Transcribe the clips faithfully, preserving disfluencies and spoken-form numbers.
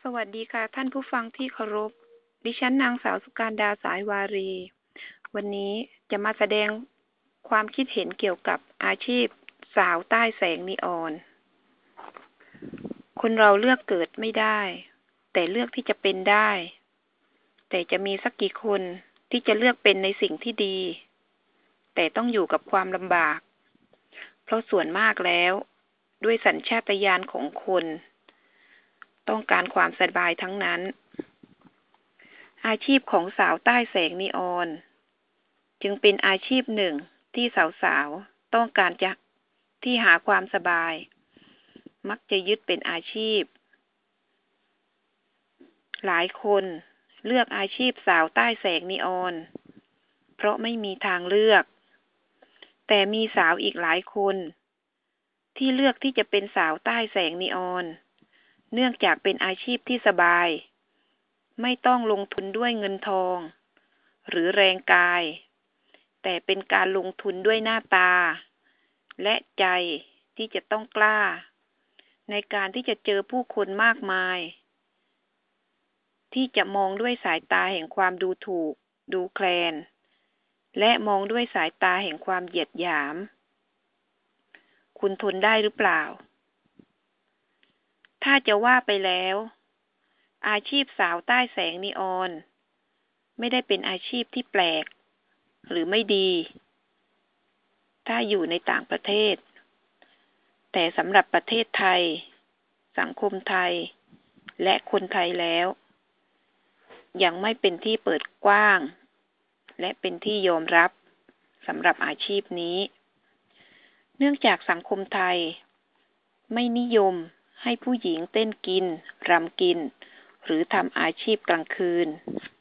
สวัสดีค่ะท่านผู้ฟังที่เคารพดิฉันนางสาวสุการดาสายวารีวันนี้จะมาแสดงความคิดเห็นเกี่ยวกับอาชีพสาวใต้แสงนีออนคนเราเลือกเกิดไม่ได้แต่เลือกที่จะเป็นได้แต่จะมีสักกี่คนที่จะเลือกเป็นในสิ่งที่ดีแต่ต้องอยู่กับความลำบากเพราะส่วนมากแล้วด้วยสัญชาตญาณของคนต้องการความสบายทั้งนั้นอาชีพของสาวใต้แสงนีออนจึงเป็นอาชีพหนึ่งที่สาวๆต้องการจะที่หาความสบายมักจะยึดเป็นอาชีพหลายคนเลือกอาชีพสาวใต้แสงนีออนเพราะไม่มีทางเลือกแต่มีสาวอีกหลายคนที่เลือกที่จะเป็นสาวใต้แสงนีออนเนื่องจากเป็นอาชีพที่สบายไม่ต้องลงทุนด้วยเงินทองหรือแรงกายแต่เป็นการลงทุนด้วยหน้าตาและใจที่จะต้องกล้าในการที่จะเจอผู้คนมากมายที่จะมองด้วยสายตาแห่งความดูถูกดูแคลนและมองด้วยสายตาแห่งความเหยียดหยามคุณทนได้หรือเปล่าถ้าจะว่าไปแล้วอาชีพสาวใต้แสงนีออนไม่ได้เป็นอาชีพที่แปลกหรือไม่ดีถ้าอยู่ในต่างประเทศแต่สำหรับประเทศไทยสังคมไทยและคนไทยแล้วยังไม่เป็นที่เปิดกว้างและเป็นที่ยอมรับสำหรับอาชีพนี้เนื่องจากสังคมไทยไม่นิยมให้ผู้หญิงเต้นกินรำกินหรือทำอาชีพกลางคืน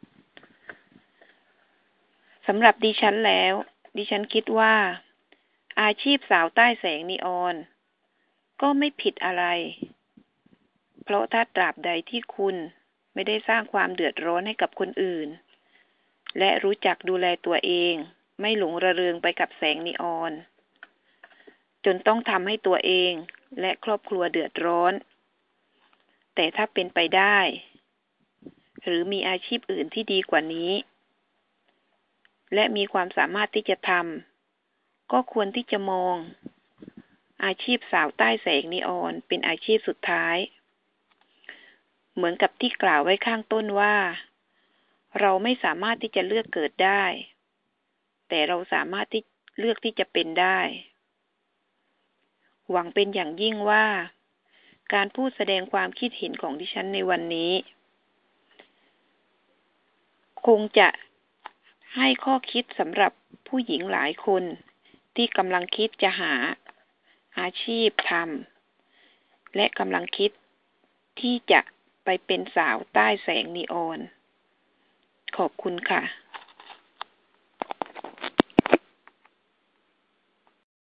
สำหรับดิฉันแล้วดิฉันคิดว่าอาชีพสาวใต้แสงนีออนก็ไม่ผิดอะไรเพราะถ้าตราบใดที่คุณไม่ได้สร้างความเดือดร้อนให้กับคนอื่นและรู้จักดูแลตัวเองไม่หลงระเริงไปกับแสงนีออนจนต้องทำให้ตัวเองและครอบครัวเดือดร้อนแต่ถ้าเป็นไปได้หรือมีอาชีพอื่นที่ดีกว่านี้และมีความสามารถที่จะทำก็ควรที่จะมองอาชีพสาวใต้แสงนีออนเป็นอาชีพสุดท้ายเหมือนกับที่กล่าวไว้ข้างต้นว่าเราไม่สามารถที่จะเลือกเกิดได้แต่เราสามารถที่เลือกที่จะเป็นได้หวังเป็นอย่างยิ่งว่าการพูดแสดงความคิดเห็นของดิฉันในวันนี้คงจะให้ข้อคิดสำหรับผู้หญิงหลายคนที่กำลังคิดจะหาอาชีพทำและกำลังคิดที่จะไปเป็นสาวใต้แสงนีออนขอบคุณค่ะ